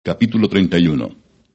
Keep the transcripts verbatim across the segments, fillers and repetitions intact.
Capítulo treinta y uno.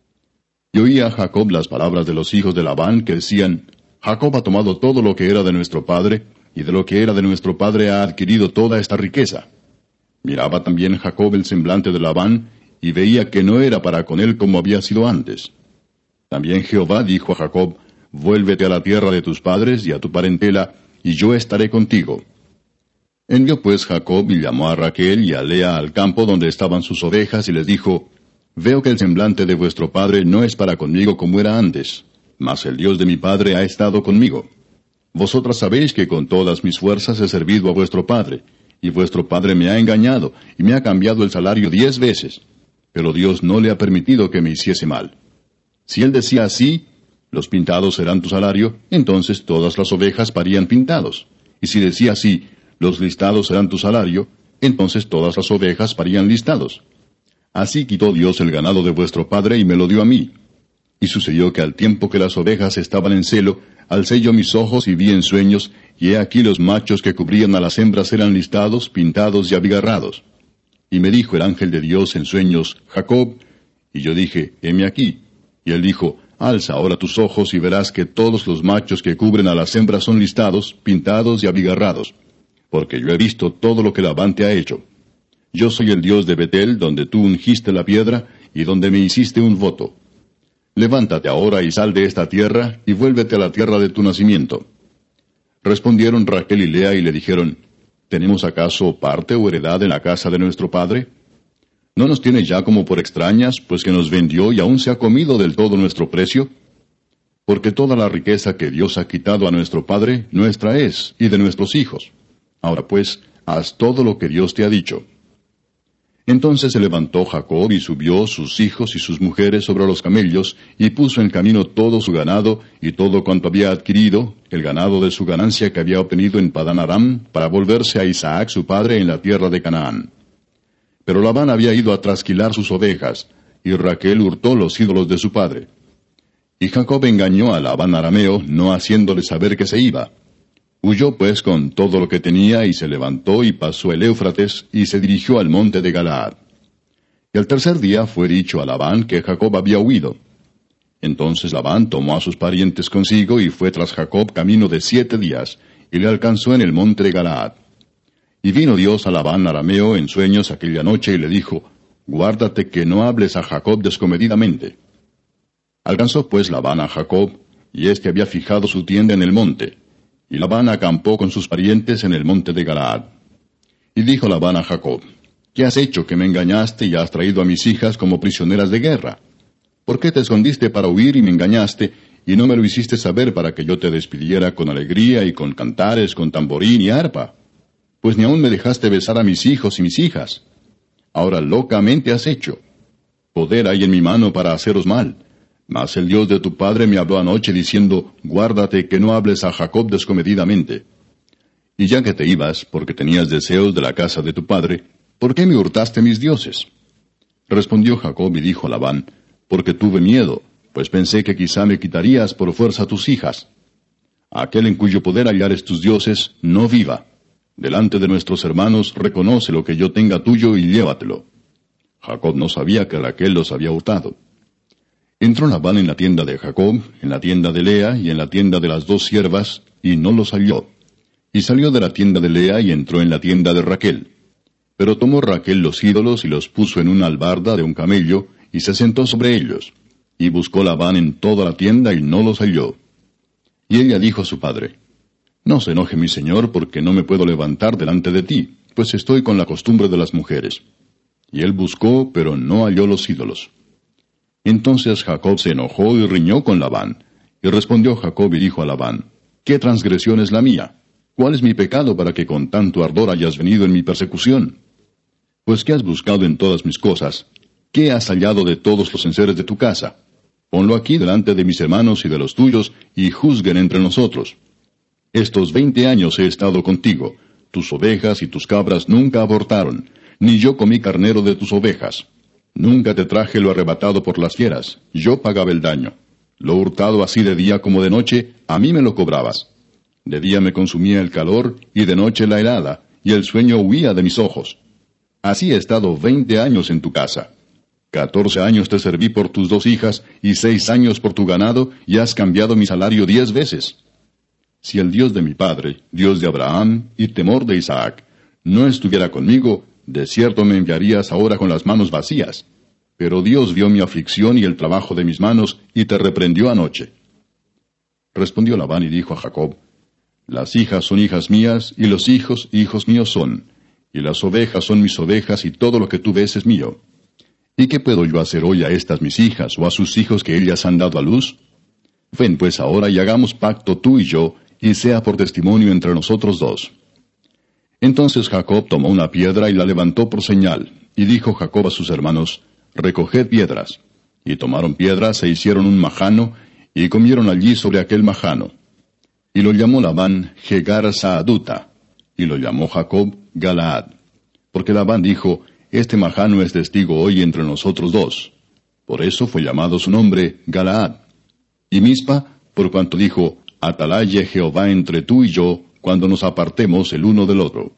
Y oía Jacob las palabras de los hijos de Labán, que decían: Jacob ha tomado todo lo que era de nuestro padre, y de lo que era de nuestro padre ha adquirido toda esta riqueza. Miraba también Jacob el semblante de Labán, y veía que no era para con él como había sido antes. También Jehová dijo a Jacob: Vuélvete a la tierra de tus padres y a tu parentela, y yo estaré contigo. Envió pues Jacob y llamó a Raquel y a Lea al campo donde estaban sus ovejas, y les dijo: Veo que el semblante de vuestro padre no es para conmigo como era antes, mas el Dios de mi padre ha estado conmigo. Vosotras sabéis que con todas mis fuerzas he servido a vuestro padre, y vuestro padre me ha engañado, y me ha cambiado el salario diez veces. Pero Dios no le ha permitido que me hiciese mal. Si él decía así: los pintados serán tu salario, entonces todas las ovejas parían pintados. Y si decía así: los listados serán tu salario, entonces todas las ovejas parían listados. Así quitó Dios el ganado de vuestro padre y me lo dio a mí. Y sucedió que al tiempo que las ovejas estaban en celo, alcé yo mis ojos y vi en sueños, y he aquí los machos que cubrían a las hembras eran listados, pintados y abigarrados. Y me dijo el ángel de Dios en sueños: Jacob. Y yo dije: heme aquí. Y él dijo: Alza ahora tus ojos y verás que todos los machos que cubren a las hembras son listados, pintados y abigarrados. Porque yo he visto todo lo que Labán te ha hecho. Yo soy el Dios de Betel, donde tú ungiste la piedra, y donde me hiciste un voto. Levántate ahora y sal de esta tierra, y vuélvete a la tierra de tu nacimiento. Respondieron Raquel y Lea y le dijeron: ¿Tenemos acaso parte o heredad en la casa de nuestro padre? ¿No nos tiene ya como por extrañas, pues que nos vendió y aún se ha comido del todo nuestro precio? Porque toda la riqueza que Dios ha quitado a nuestro padre, nuestra es, y de nuestros hijos. Ahora pues, haz todo lo que Dios te ha dicho. Entonces se levantó Jacob y subió sus hijos y sus mujeres sobre los camellos, y puso en camino todo su ganado, y todo cuanto había adquirido, el ganado de su ganancia que había obtenido en Padán Aram, para volverse a Isaac su padre en la tierra de Canaán. Pero Labán había ido a trasquilar sus ovejas, y Raquel hurtó los ídolos de su padre. Y Jacob engañó a Labán arameo, no haciéndole saber que se iba. Huyó pues con todo lo que tenía, y se levantó y pasó el Éufrates, y se dirigió al monte de Galaad. Y al tercer día fue dicho a Labán que Jacob había huido. Entonces Labán tomó a sus parientes consigo, y fue tras Jacob camino de siete días, y le alcanzó en el monte de Galaad. Y vino Dios a Labán arameo en sueños aquella noche, y le dijo: Guárdate que no hables a Jacob descomedidamente. Alcanzó pues Labán a Jacob, y éste había fijado su tienda en el monte. Y Labán acampó con sus parientes en el monte de Galaad. Y dijo Labán a Jacob: ¿Qué has hecho que me engañaste y has traído a mis hijas como prisioneras de guerra? ¿Por qué te escondiste para huir y me engañaste, y no me lo hiciste saber para que yo te despidiera con alegría y con cantares, con tamborín y arpa? Pues ni aún me dejaste besar a mis hijos y mis hijas. Ahora locamente has hecho. Poder hay en mi mano para haceros mal. Mas el Dios de tu padre me habló anoche diciendo: Guárdate que no hables a Jacob descomedidamente. Y ya que te ibas, porque tenías deseos de la casa de tu padre, ¿por qué me hurtaste mis dioses? Respondió Jacob y dijo a Labán: Porque tuve miedo, pues pensé que quizá me quitarías por fuerza tus hijas. Aquel en cuyo poder hallares tus dioses, no viva. Delante de nuestros hermanos reconoce lo que yo tenga tuyo y llévatelo. Jacob no sabía que Raquel los había hurtado. Entró Labán en la tienda de Jacob, en la tienda de Lea y en la tienda de las dos siervas, y no los halló. Y salió de la tienda de Lea y entró en la tienda de Raquel. Pero tomó Raquel los ídolos y los puso en una albarda de un camello, y se sentó sobre ellos. Y buscó Labán en toda la tienda y no los halló. Y ella dijo a su padre: No se enoje mi señor, porque no me puedo levantar delante de ti, pues estoy con la costumbre de las mujeres. Y él buscó, pero no halló los ídolos. Entonces Jacob se enojó y riñó con Labán. Y respondió Jacob y dijo a Labán: ¿Qué transgresión es la mía? ¿Cuál es mi pecado para que con tanto ardor hayas venido en mi persecución? Pues ¿qué has buscado en todas mis cosas? ¿Qué has hallado de todos los enseres de tu casa? Ponlo aquí delante de mis hermanos y de los tuyos, y juzguen entre nosotros. Estos veinte años he estado contigo. Tus ovejas y tus cabras nunca abortaron, ni yo comí carnero de tus ovejas. Nunca te traje lo arrebatado por las fieras, yo pagaba el daño. Lo hurtado así de día como de noche, a mí me lo cobrabas. De día me consumía el calor, y de noche la helada, y el sueño huía de mis ojos. Así he estado veinte años en tu casa. Catorce años te serví por tus dos hijas, y seis años por tu ganado, y has cambiado mi salario diez veces. Si el Dios de mi padre, Dios de Abraham, y temor de Isaac, no estuviera conmigo, de cierto me enviarías ahora con las manos vacías. Pero Dios vio mi aflicción y el trabajo de mis manos, y te reprendió anoche. Respondió Labán y dijo a Jacob, Las hijas son hijas mías, y los hijos hijos míos son, y las ovejas son mis ovejas, y todo lo que tú ves es mío. ¿Y qué puedo yo hacer hoy a estas mis hijas, o a sus hijos que ellas han dado a luz? Ven pues ahora y hagamos pacto tú y yo, y sea por testimonio entre nosotros dos. Entonces Jacob tomó una piedra y la levantó por señal, y dijo Jacob a sus hermanos, Recoged piedras. Y tomaron piedras e hicieron un majano, y comieron allí sobre aquel majano. Y lo llamó Labán Jegar Saaduta, y lo llamó Jacob Galaad. Porque Labán dijo, Este majano es testigo hoy entre nosotros dos. Por eso fue llamado su nombre Galaad. Y Mispa, por cuanto dijo, Atalaye Jehová entre tú y yo, cuando nos apartemos el uno del otro.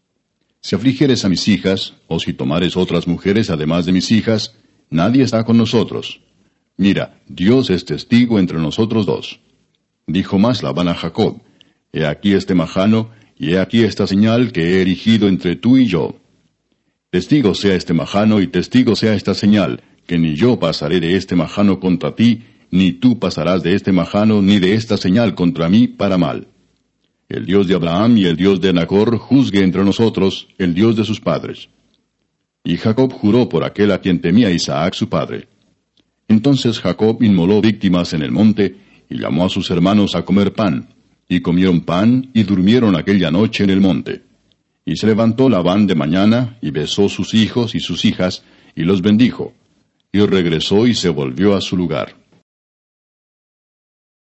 Si afligieres a mis hijas, o si tomares otras mujeres además de mis hijas, nadie está con nosotros. Mira, Dios es testigo entre nosotros dos. Dijo más Labán a Jacob, He aquí este majano, y he aquí esta señal que he erigido entre tú y yo. Testigo sea este majano, y testigo sea esta señal, que ni yo pasaré de este majano contra ti, ni tú pasarás de este majano, ni de esta señal contra mí para mal. El Dios de Abraham y el Dios de Nacor juzgue entre nosotros, el Dios de sus padres. Y Jacob juró por aquel a quien temía Isaac su padre. Entonces Jacob inmoló víctimas en el monte, y llamó a sus hermanos a comer pan, y comieron pan, y durmieron aquella noche en el monte. Y se levantó Labán de mañana, y besó sus hijos y sus hijas, y los bendijo, y regresó y se volvió a su lugar.